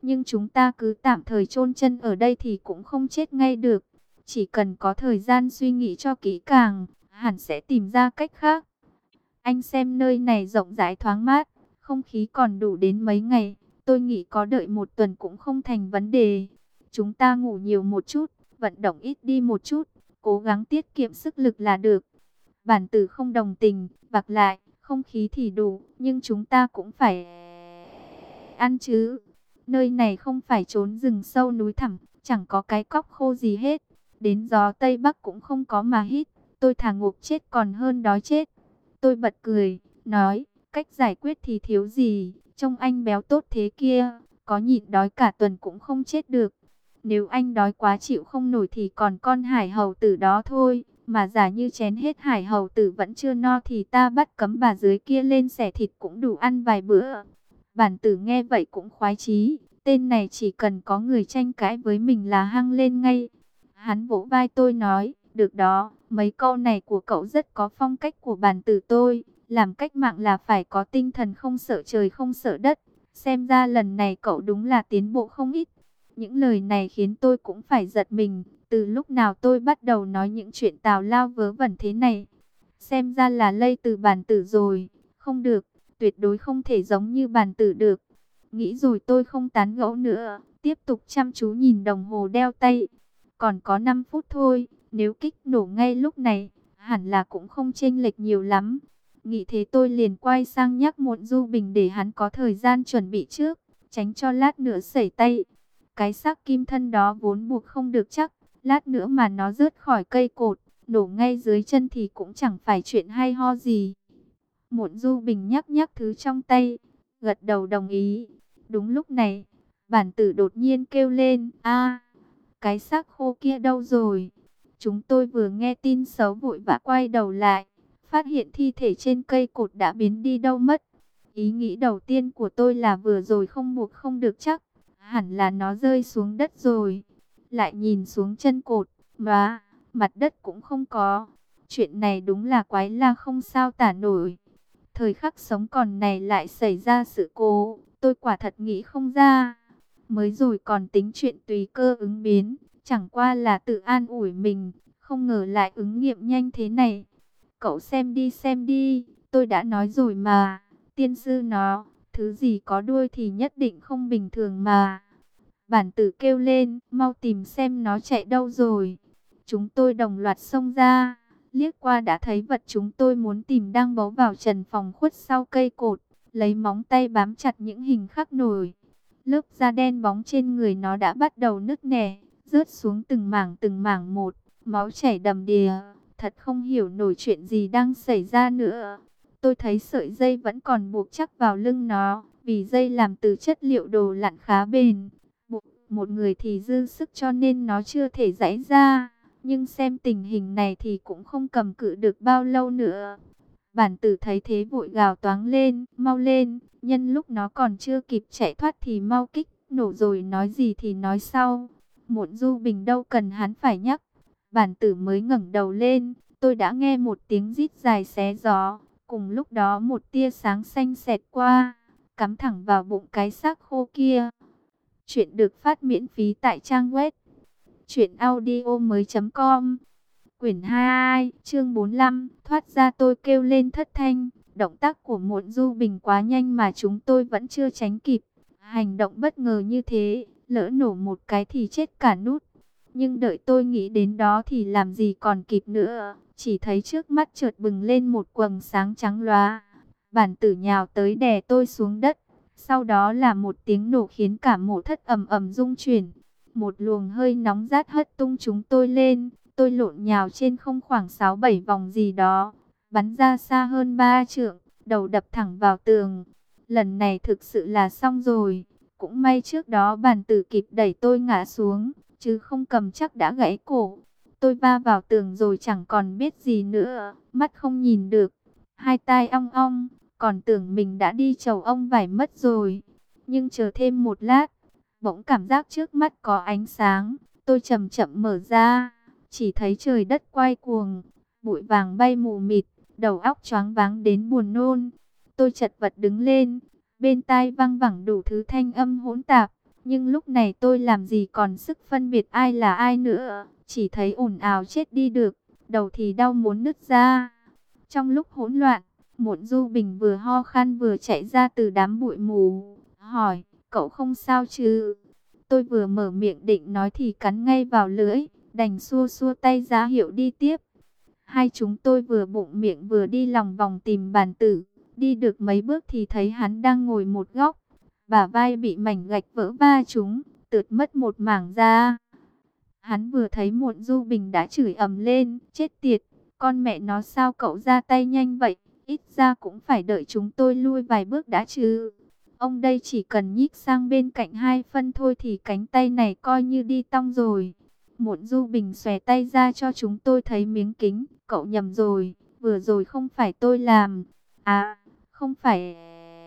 nhưng chúng ta cứ tạm thời chôn chân ở đây thì cũng không chết ngay được. Chỉ cần có thời gian suy nghĩ cho kỹ càng, hẳn sẽ tìm ra cách khác. Anh xem nơi này rộng rãi thoáng mát, không khí còn đủ đến mấy ngày. Tôi nghĩ có đợi một tuần cũng không thành vấn đề. Chúng ta ngủ nhiều một chút, vận động ít đi một chút, cố gắng tiết kiệm sức lực là được. Bản tử không đồng tình, vặc lại, không khí thì đủ, nhưng chúng ta cũng phải ăn chứ. Nơi này không phải trốn rừng sâu núi thẳm, chẳng có cái cóc khô gì hết. Đến gió Tây Bắc cũng không có mà hít, tôi thà ngộp chết còn hơn đói chết. Tôi bật cười, nói, cách giải quyết thì thiếu gì, trông anh béo tốt thế kia, có nhịn đói cả tuần cũng không chết được. Nếu anh đói quá chịu không nổi thì còn con hải hầu tử đó thôi, mà giả như chén hết hải hầu tử vẫn chưa no thì ta bắt cấm bà dưới kia lên xẻ thịt cũng đủ ăn vài bữa. Bản tử nghe vậy cũng khoái chí, tên này chỉ cần có người tranh cãi với mình là hăng lên ngay. Hắn vỗ vai tôi nói, được đó, mấy câu này của cậu rất có phong cách của bản tử tôi. Làm cách mạng là phải có tinh thần không sợ trời không sợ đất. Xem ra lần này cậu đúng là tiến bộ không ít. Những lời này khiến tôi cũng phải giật mình. Từ lúc nào tôi bắt đầu nói những chuyện tào lao vớ vẩn thế này. Xem ra là lây từ bản tử rồi. Không được, tuyệt đối không thể giống như bản tử được. Nghĩ rồi tôi không tán gẫu nữa. Tiếp tục chăm chú nhìn đồng hồ đeo tay. Còn có 5 phút thôi. Nếu kích nổ ngay lúc này, hẳn là cũng không chênh lệch nhiều lắm. Nghĩ thế tôi liền quay sang nhắc Muộn Du Bình để hắn có thời gian chuẩn bị trước, tránh cho lát nữa sẩy tay. Cái xác kim thân đó vốn buộc không được chắc, lát nữa mà nó rớt khỏi cây cột, nổ ngay dưới chân thì cũng chẳng phải chuyện hay ho gì. Muộn Du Bình nhắc nhắc thứ trong tay, gật đầu đồng ý. Đúng lúc này, bản tử đột nhiên kêu lên, a, cái xác khô kia đâu rồi? Chúng tôi vừa nghe tin xấu vội vã quay đầu lại, phát hiện thi thể trên cây cột đã biến đi đâu mất. Ý nghĩ đầu tiên của tôi là vừa rồi không buộc không được chắc, hẳn là nó rơi xuống đất rồi. Lại nhìn xuống chân cột, mà mặt đất cũng không có. Chuyện này đúng là quái la không sao tả nổi. Thời khắc sống còn này lại xảy ra sự cố, tôi quả thật nghĩ không ra. Mới rồi còn tính chuyện tùy cơ ứng biến, chẳng qua là tự an ủi mình, không ngờ lại ứng nghiệm nhanh thế này. Cậu xem đi, tôi đã nói rồi mà, tiên sư nó, thứ gì có đuôi thì nhất định không bình thường mà. Bản tử kêu lên, mau tìm xem nó chạy đâu rồi. Chúng tôi đồng loạt xông ra, liếc qua đã thấy vật chúng tôi muốn tìm đang bấu vào trần phòng khuất sau cây cột, lấy móng tay bám chặt những hình khắc nổi. Lớp da đen bóng trên người nó đã bắt đầu nứt nẻ, rớt xuống từng mảng một, máu chảy đầm đìa. Thật không hiểu nổi chuyện gì đang xảy ra nữa. Tôi thấy sợi dây vẫn còn buộc chắc vào lưng nó, vì dây làm từ chất liệu đồ lặn khá bền. Buộc một người thì dư sức cho nên nó chưa thể giãy ra. Nhưng xem tình hình này thì cũng không cầm cự được bao lâu nữa. Bản tử thấy thế vội gào toáng lên, mau lên, nhân lúc nó còn chưa kịp chạy thoát thì mau kích, nổ rồi nói gì thì nói sau. Muộn Du Bình đâu cần hắn phải nhắc. Bản tử mới ngẩng đầu lên, tôi đã nghe một tiếng rít dài xé gió, cùng lúc đó một tia sáng xanh xẹt qua, cắm thẳng vào bụng cái xác khô kia. Chuyện được phát miễn phí tại trang web truyệnaudiomoi.com. Quyển 22, chương 45, thoát ra tôi kêu lên thất thanh. Động tác của Muộn Du Bình quá nhanh mà chúng tôi vẫn chưa tránh kịp. Hành động bất ngờ như thế, lỡ nổ một cái thì chết cả nút. Nhưng đợi tôi nghĩ đến đó thì làm gì còn kịp nữa. Chỉ thấy trước mắt chợt bừng lên một quầng sáng trắng lóa. Bản tử nhào tới đè tôi xuống đất. Sau đó là một tiếng nổ khiến cả mộ thất ầm ầm rung chuyển. Một luồng hơi nóng rát hất tung chúng tôi lên. Tôi lộn nhào trên không khoảng 6-7 vòng gì đó. Bắn ra xa hơn 3 trượng. Đầu đập thẳng vào tường. Lần này thực sự là xong rồi. Cũng may trước đó bản tử kịp đẩy tôi ngã xuống, chứ không cầm chắc đã gãy cổ. Tôi va vào tường rồi chẳng còn biết gì nữa, mắt không nhìn được, hai tai ong ong, còn tưởng mình đã đi chầu ông vải mất rồi. Nhưng chờ thêm một lát, bỗng cảm giác trước mắt có ánh sáng, tôi chậm chậm mở ra, chỉ thấy trời đất quay cuồng, bụi vàng bay mù mịt, đầu óc choáng váng đến buồn nôn. Tôi chật vật đứng lên, bên tai văng vẳng đủ thứ thanh âm hỗn tạp. Nhưng lúc này tôi làm gì còn sức phân biệt ai là ai nữa, chỉ thấy ồn ào chết đi được, đầu thì đau muốn nứt ra. Trong lúc hỗn loạn, Muộn Du Bình vừa ho khan vừa chạy ra từ đám bụi mù, hỏi, cậu không sao chứ? Tôi vừa mở miệng định nói thì cắn ngay vào lưỡi, đành xua xua tay ra hiệu đi tiếp. Hai chúng tôi vừa bụng miệng vừa đi lòng vòng tìm Bàn Tử. Đi được mấy bước thì thấy hắn đang ngồi một góc, bả vai bị mảnh gạch vỡ va trúng, tượt mất một mảng da. Hắn vừa thấy Muộn Du Bình đã chửi ầm lên, chết tiệt, con mẹ nó sao cậu ra tay nhanh vậy, ít ra cũng phải đợi chúng tôi lui vài bước đã chứ. Ông đây chỉ cần nhích sang bên cạnh 2 phân thôi thì cánh tay này coi như đi tong rồi. Muộn Du Bình xòe tay ra cho chúng tôi thấy miếng kính, cậu nhầm rồi, vừa rồi không phải tôi làm. À, không phải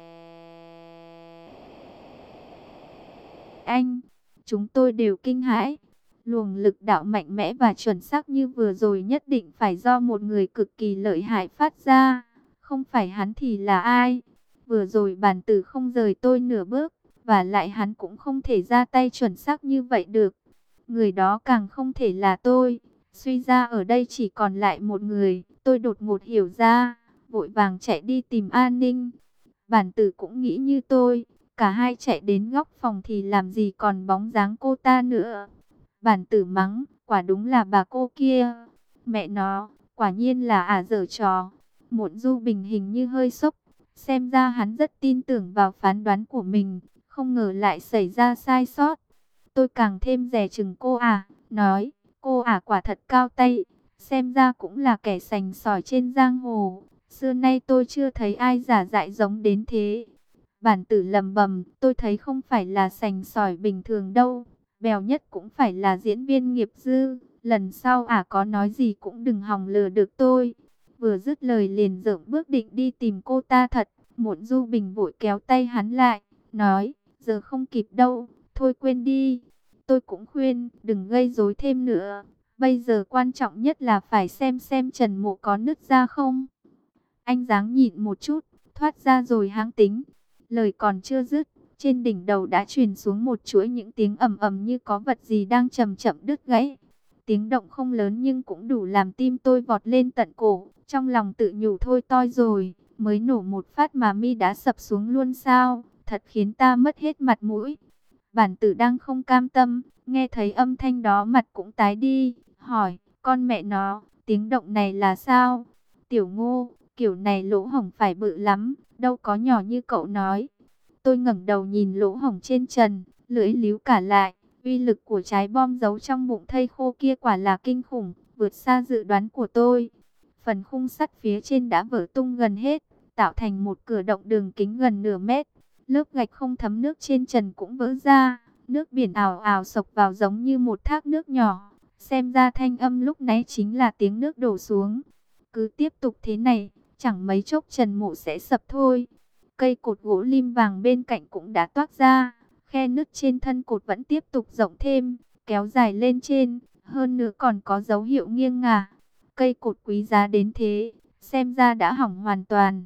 anh. Chúng tôi đều kinh hãi. Luồng lực đạo mạnh mẽ và chuẩn xác như vừa rồi nhất định phải do một người cực kỳ lợi hại phát ra. Không phải hắn thì là ai? Vừa rồi Bàn Tử không rời tôi nửa bước, và lại hắn cũng không thể ra tay chuẩn xác như vậy được. Người đó càng không thể là tôi. Suy ra ở đây chỉ còn lại một người. Tôi đột ngột hiểu ra, vội vàng chạy đi tìm an ninh. Bàn Tử cũng nghĩ như tôi. Cả hai chạy đến góc phòng thì làm gì còn bóng dáng cô ta nữa. Bàn Tử mắng, quả đúng là bà cô kia. Mẹ nó, quả nhiên là giở trò. Muộn Du Bình hình như hơi sốc. Xem ra hắn rất tin tưởng vào phán đoán của mình. Không ngờ lại xảy ra sai sót. Tôi càng thêm dè chừng cô nói, cô quả thật cao tay. Xem ra cũng là kẻ sành sỏi trên giang hồ. Xưa nay tôi chưa thấy ai giả dại giống đến thế. Bản Tử lầm bầm, tôi thấy không phải là sành sỏi bình thường đâu. Bèo nhất cũng phải là diễn viên nghiệp dư. Lần sau có nói gì cũng đừng hòng lừa được tôi. Vừa dứt lời liền dợm bước định đi tìm cô ta thật. Muộn Du Bình vội kéo tay hắn lại, nói, giờ không kịp đâu, thôi quên đi. Tôi cũng khuyên, đừng gây rối thêm nữa. Bây giờ quan trọng nhất là phải xem Trần Mộ có nứt ra không. Anh ráng nhịn một chút, thoát ra rồi hãng tính. Lời còn chưa dứt, trên đỉnh đầu đã truyền xuống một chuỗi những tiếng ầm ầm như có vật gì đang chậm chậm đứt gãy. Tiếng động không lớn nhưng cũng đủ làm tim tôi vọt lên tận cổ. Trong lòng tự nhủ thôi toi rồi, mới nổ một phát mà mi đã sập xuống luôn sao, thật khiến ta mất hết mặt mũi. Bản Tử đang không cam tâm, nghe thấy âm thanh đó mặt cũng tái đi, hỏi, con mẹ nó, tiếng động này là sao? Tiểu Ngô, kiểu này lỗ hổng phải bự lắm, đâu có nhỏ như cậu nói. Tôi ngẩng đầu nhìn lỗ hổng trên trần, lưỡi líu cả lại, uy lực của trái bom giấu trong bụng thây khô kia quả là kinh khủng, vượt xa dự đoán của tôi. Phần khung sắt phía trên đã vỡ tung gần hết, tạo thành một cửa động đường kính gần nửa mét. Lớp gạch không thấm nước trên trần cũng vỡ ra, nước biển ào ào xộc vào giống như một thác nước nhỏ. Xem ra thanh âm lúc nãy chính là tiếng nước đổ xuống. Cứ tiếp tục thế này, chẳng mấy chốc Trần Mộ sẽ sập thôi. Cây cột gỗ lim vàng bên cạnh cũng đã toác ra, khe nứt trên thân cột vẫn tiếp tục rộng thêm, kéo dài lên trên, hơn nữa còn có dấu hiệu nghiêng ngả. Cây cột quý giá đến thế, xem ra đã hỏng hoàn toàn.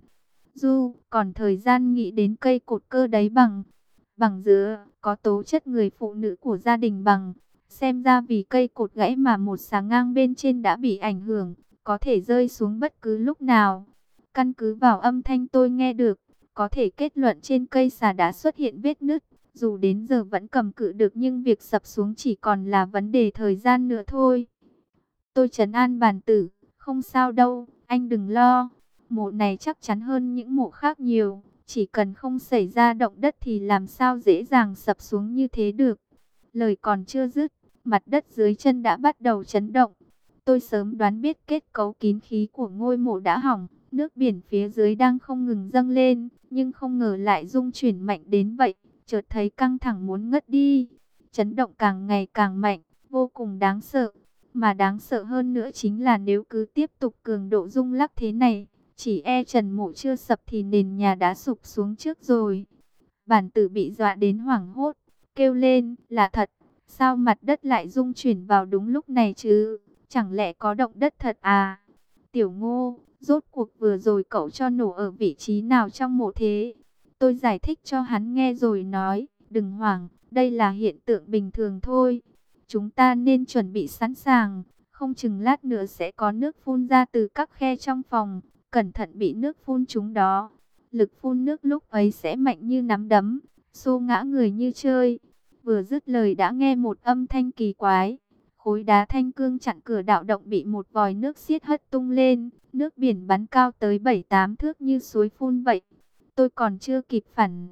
Còn thời gian nghĩ đến cây cột cơ đấy bằng dứa, có tố chất người phụ nữ của gia đình bằng. Xem ra vì cây cột gãy mà một xà ngang bên trên đã bị ảnh hưởng, có thể rơi xuống bất cứ lúc nào. Căn cứ vào âm thanh tôi nghe được, có thể kết luận trên cây xà đã xuất hiện vết nứt. Dù đến giờ vẫn cầm cự được nhưng việc sập xuống chỉ còn là vấn đề thời gian nữa thôi. Tôi trấn an Bàn Tử, không sao đâu, anh đừng lo. Mộ này chắc chắn hơn những mộ khác nhiều. Chỉ cần không xảy ra động đất thì làm sao dễ dàng sập xuống như thế được. Lời còn chưa dứt, mặt đất dưới chân đã bắt đầu chấn động. Tôi sớm đoán biết kết cấu kín khí của ngôi mộ đã hỏng. Nước biển phía dưới đang không ngừng dâng lên, nhưng không ngờ lại rung chuyển mạnh đến vậy. Chợt thấy căng thẳng muốn ngất đi. Chấn động càng ngày càng mạnh, vô cùng đáng sợ. Mà đáng sợ hơn nữa chính là nếu cứ tiếp tục cường độ rung lắc thế này, chỉ Trần Mộ chưa sập thì nền nhà đã sụp xuống trước rồi. Bản Tử bị dọa đến hoảng hốt, kêu lên, là thật, sao mặt đất lại rung chuyển vào đúng lúc này chứ, chẳng lẽ có động đất thật à? Tiểu Ngô, rốt cuộc vừa rồi cậu cho nổ ở vị trí nào trong mộ thế? Tôi giải thích cho hắn nghe rồi nói, Đừng hoảng, đây là hiện tượng bình thường thôi. Chúng ta nên chuẩn bị sẵn sàng, không chừng lát nữa sẽ có nước phun ra từ các khe trong phòng, cẩn thận bị nước phun trúng đó. Lực phun nước lúc ấy sẽ mạnh như nắm đấm, xô ngã người như chơi. Vừa dứt lời đã nghe một âm thanh kỳ quái. Khối đá thanh cương chặn cửa đạo động bị một vòi nước xiết hất tung lên, nước biển bắn cao tới 7-8 thước như suối phun vậy. Tôi còn chưa kịp phản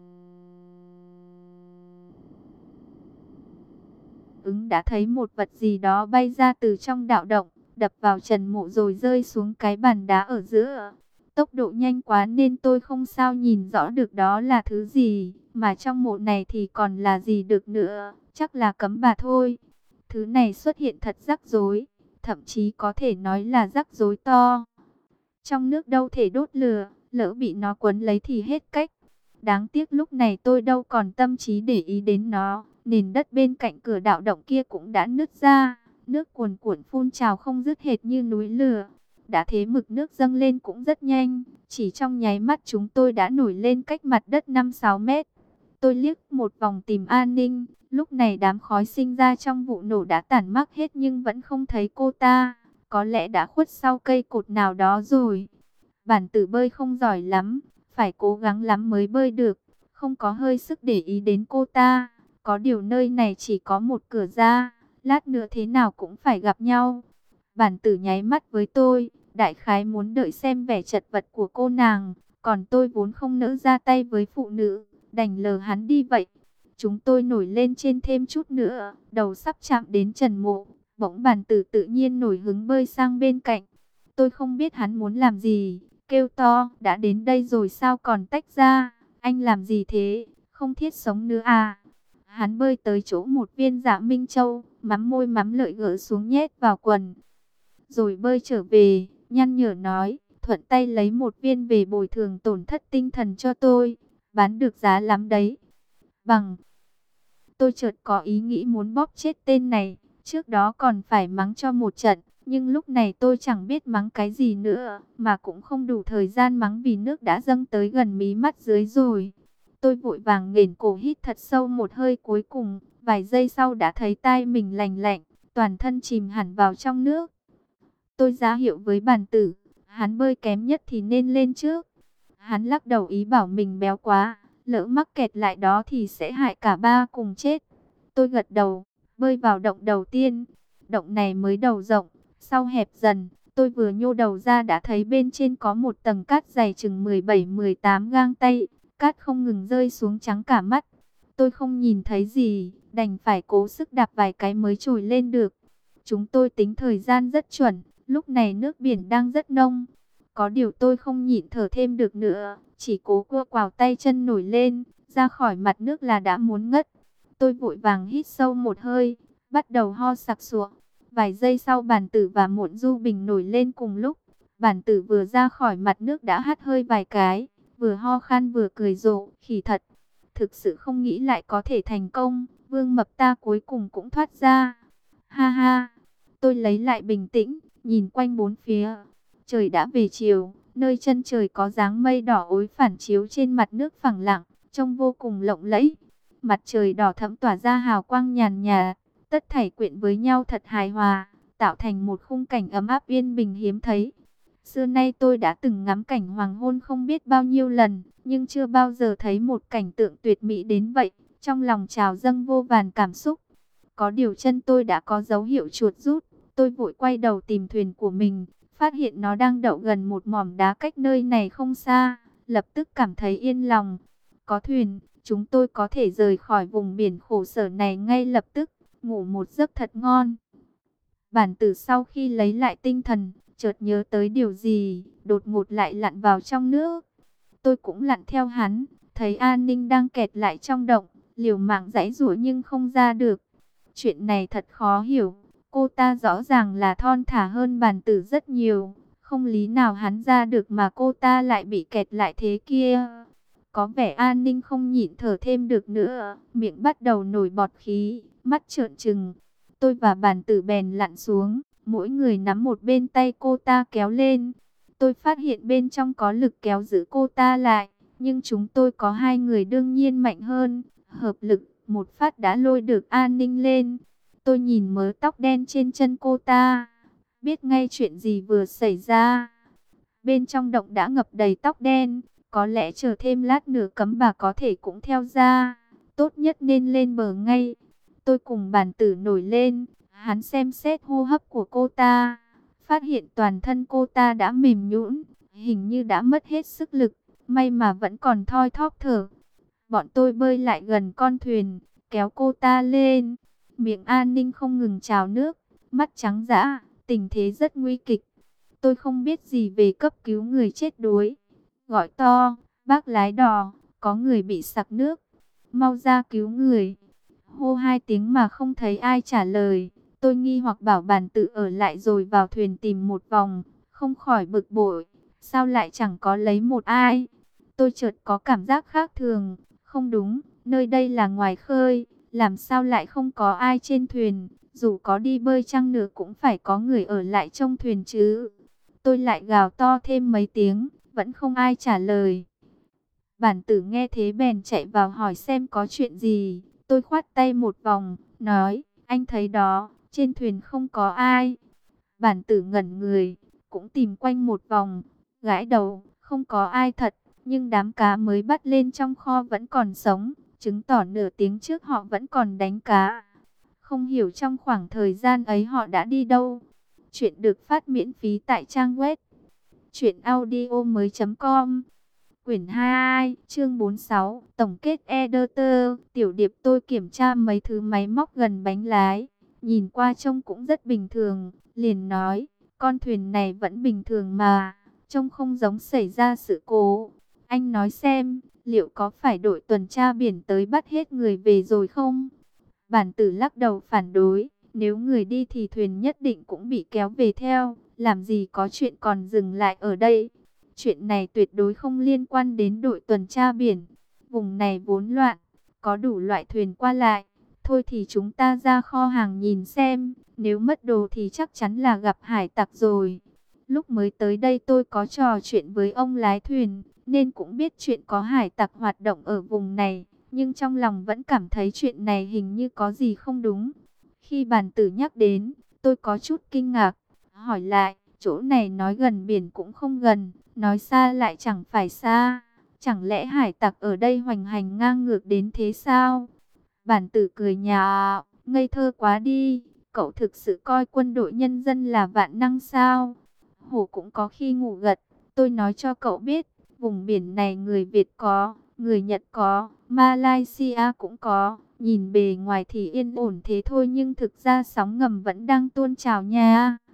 ứng đã thấy một vật gì đó bay ra từ trong đạo động, đập vào Trần Mộ rồi rơi xuống cái bàn đá ở giữa. Tốc độ nhanh quá nên tôi không sao nhìn rõ được đó là thứ gì, mà trong mộ này thì còn là gì được nữa, chắc là cấm bà thôi. Thứ này xuất hiện thật rắc rối, thậm chí có thể nói là rắc rối to. Trong nước đâu thể đốt lửa, lỡ bị nó quấn lấy thì hết cách. Đáng tiếc lúc này tôi đâu còn tâm trí để ý đến nó. Nền đất bên cạnh cửa đạo động kia cũng đã nứt ra. Nước cuồn cuộn phun trào không dứt hệt như núi lửa. Đã thế mực nước dâng lên cũng rất nhanh. Chỉ trong nháy mắt chúng tôi đã nổi lên cách mặt đất 5-6 mét. Tôi liếc một vòng tìm an ninh. Lúc này đám khói sinh ra trong vụ nổ đã tản mát hết nhưng vẫn không thấy cô ta. Có lẽ đã khuất sau cây cột nào đó rồi. Bản tử bơi không giỏi lắm, phải cố gắng lắm mới bơi được. Không có hơi sức để ý đến cô ta. Có điều nơi này chỉ có một cửa ra, lát nữa thế nào cũng phải gặp nhau. Bản tử nháy mắt với tôi, đại khái muốn đợi xem vẻ chật vật của cô nàng. Còn tôi vốn không nỡ ra tay với phụ nữ, đành lờ hắn đi vậy. Chúng tôi nổi lên trên thêm chút nữa, đầu sắp chạm đến Trần Mộ. Bỗng bản tử tự nhiên nổi hứng bơi sang bên cạnh. Tôi không biết hắn muốn làm gì, kêu to, đã đến đây rồi sao còn tách ra, anh làm gì thế, không thiết sống nữa à. Hắn bơi tới chỗ một viên Dạ Minh Châu, mắm môi mắm lợi gỡ xuống nhét vào quần. Rồi bơi trở về, nhăn nhở nói, thuận tay lấy một viên về bồi thường tổn thất tinh thần cho tôi, bán được giá lắm đấy. Bằng, tôi chợt có ý nghĩ muốn bóp chết tên này, trước đó còn phải mắng cho một trận. Nhưng lúc này tôi chẳng biết mắng cái gì nữa, mà cũng không đủ thời gian mắng vì nước đã dâng tới gần mí mắt dưới rồi. Tôi vội vàng nghển cổ hít thật sâu một hơi cuối cùng, vài giây sau đã thấy tai mình lành lạnh, toàn thân chìm hẳn vào trong nước. Tôi ra hiệu với bản tử, hắn bơi kém nhất thì nên lên trước. Hắn lắc đầu ý bảo mình béo quá, lỡ mắc kẹt lại đó thì sẽ hại cả ba cùng chết. Tôi gật đầu, bơi vào động đầu tiên. Động này mới đầu rộng, sau hẹp dần, tôi vừa nhô đầu ra đã thấy bên trên có một tầng cát dày chừng 17-18 gang tay, cát không ngừng rơi xuống trắng cả mắt. Tôi không nhìn thấy gì, đành phải cố sức đạp vài cái mới trồi lên được. Chúng tôi tính thời gian rất chuẩn, lúc này nước biển đang rất nông. Có điều tôi không nhịn thở thêm được nữa, chỉ cố cua quào tay chân nổi lên, ra khỏi mặt nước là đã muốn ngất. Tôi vội vàng hít sâu một hơi, bắt đầu ho sặc sụa. Vài giây sau Bản Tử và Muộn Du Bình nổi lên cùng lúc. Bản Tử vừa ra khỏi mặt nước đã hắt hơi vài cái, vừa ho khan vừa cười rộ, khỉ thật. Thực sự không nghĩ lại có thể thành công, Vương Mập ta cuối cùng cũng thoát ra. Ha ha, tôi lấy lại bình tĩnh, nhìn quanh bốn phía. Trời đã về chiều, nơi chân trời có dáng mây đỏ ối phản chiếu trên mặt nước phẳng lặng, trông vô cùng lộng lẫy. Mặt trời đỏ thẫm tỏa ra hào quang nhàn nhạt, tất thảy quyện với nhau thật hài hòa, tạo thành một khung cảnh ấm áp yên bình hiếm thấy. Xưa nay tôi đã từng ngắm cảnh hoàng hôn không biết bao nhiêu lần, nhưng chưa bao giờ thấy một cảnh tượng tuyệt mỹ đến vậy. Trong lòng trào dâng vô vàn cảm xúc. Có điều chân tôi đã có dấu hiệu chuột rút, tôi vội quay đầu tìm thuyền của mình, phát hiện nó đang đậu gần một mỏm đá cách nơi này không xa, lập tức cảm thấy yên lòng. Có thuyền, chúng tôi có thể rời khỏi vùng biển khổ sở này ngay lập tức, ngủ một giấc thật ngon. Bản Tử sau khi lấy lại tinh thần, chợt nhớ tới điều gì, đột ngột lại lặn vào trong nước. Tôi cũng lặn theo hắn, thấy An Ninh đang kẹt lại trong động, liều mạng giãy giụa nhưng không ra được. Chuyện này thật khó hiểu, cô ta rõ ràng là thon thả hơn Bản Tử rất nhiều, không lý nào hắn ra được mà cô ta lại bị kẹt lại thế kia. Có vẻ An Ninh không nhịn thở thêm được nữa, miệng bắt đầu nổi bọt khí, mắt trợn trừng. Tôi và Bản Tử bèn lặn xuống, mỗi người nắm một bên tay cô ta kéo lên. Tôi phát hiện bên trong có lực kéo giữ cô ta lại, nhưng chúng tôi có hai người đương nhiên mạnh hơn, hợp lực một phát đã lôi được An Ninh lên. Tôi nhìn mớ tóc đen trên chân cô ta, biết ngay chuyện gì vừa xảy ra. Bên trong động đã ngập đầy tóc đen, có lẽ chờ thêm lát nữa Cấm Bà có thể cũng theo ra. Tốt nhất nên lên bờ ngay. Tôi cùng Bản Tử nổi lên, hắn xem xét hô hấp của cô ta, phát hiện toàn thân cô ta đã mềm nhũn, hình như đã mất hết sức lực, may mà vẫn còn thoi thóp thở. Bọn tôi bơi lại gần con thuyền, kéo cô ta lên. Miệng An Ninh không ngừng trào nước, mắt trắng dã, tình thế rất nguy kịch. Tôi không biết gì về cấp cứu người chết đuối. Gọi to, bác lái đò, có người bị sặc nước, mau ra cứu người. Hô hai tiếng mà không thấy ai trả lời. Tôi nghi hoặc bảo Bản Tử ở lại rồi vào thuyền tìm một vòng, không khỏi bực bội. Sao lại chẳng có lấy một ai? Tôi chợt có cảm giác khác thường. Không đúng, nơi đây là ngoài khơi, làm sao lại không có ai trên thuyền? Dù có đi bơi chăng nữa cũng phải có người ở lại trong thuyền chứ. Tôi lại gào to thêm mấy tiếng, vẫn không ai trả lời. Bản Tử nghe thế bèn chạy vào hỏi xem có chuyện gì. Tôi khoát tay một vòng, nói, anh thấy đó, trên thuyền không có ai. Bản Tử ngẩn người, cũng tìm quanh một vòng, gãi đầu, không có ai thật. Nhưng đám cá mới bắt lên trong kho vẫn còn sống, chứng tỏ nửa tiếng trước họ vẫn còn đánh cá. Không hiểu trong khoảng thời gian ấy họ đã đi đâu. Chuyện được phát miễn phí tại trang web truyệnaudiomoi.com. Quyển 22, chương 46, tổng kết editor. Tiểu Điệp tôi kiểm tra mấy thứ máy móc gần bánh lái, nhìn qua trông cũng rất bình thường, liền nói, con thuyền này vẫn bình thường mà, trông không giống xảy ra sự cố. Anh nói xem, liệu có phải đội tuần tra biển tới bắt hết người về rồi không? Bản Tử lắc đầu phản đối, nếu người đi thì thuyền nhất định cũng bị kéo về theo, làm gì có chuyện còn dừng lại ở đây. Chuyện này tuyệt đối không liên quan đến đội tuần tra biển. Vùng này vốn loạn, có đủ loại thuyền qua lại. Thôi thì chúng ta ra kho hàng nhìn xem, nếu mất đồ thì chắc chắn là gặp hải tặc rồi. Lúc mới tới đây tôi có trò chuyện với ông lái thuyền, nên cũng biết chuyện có hải tặc hoạt động ở vùng này. Nhưng trong lòng vẫn cảm thấy chuyện này hình như có gì không đúng. Khi Bản Tử nhắc đến, tôi có chút kinh ngạc, hỏi lại, chỗ này nói gần biển cũng không gần, nói xa lại chẳng phải xa. Chẳng lẽ hải tặc ở đây hoành hành ngang ngược đến thế sao? Bản Tử cười nhạo, ngây thơ quá đi, cậu thực sự coi quân đội nhân dân là vạn năng sao? Hổ cũng có khi ngủ gật, tôi nói cho cậu biết, vùng biển này người Việt có, người Nhật có, Malaysia cũng có. Nhìn bề ngoài thì yên ổn thế thôi nhưng thực ra sóng ngầm vẫn đang tuôn trào nha.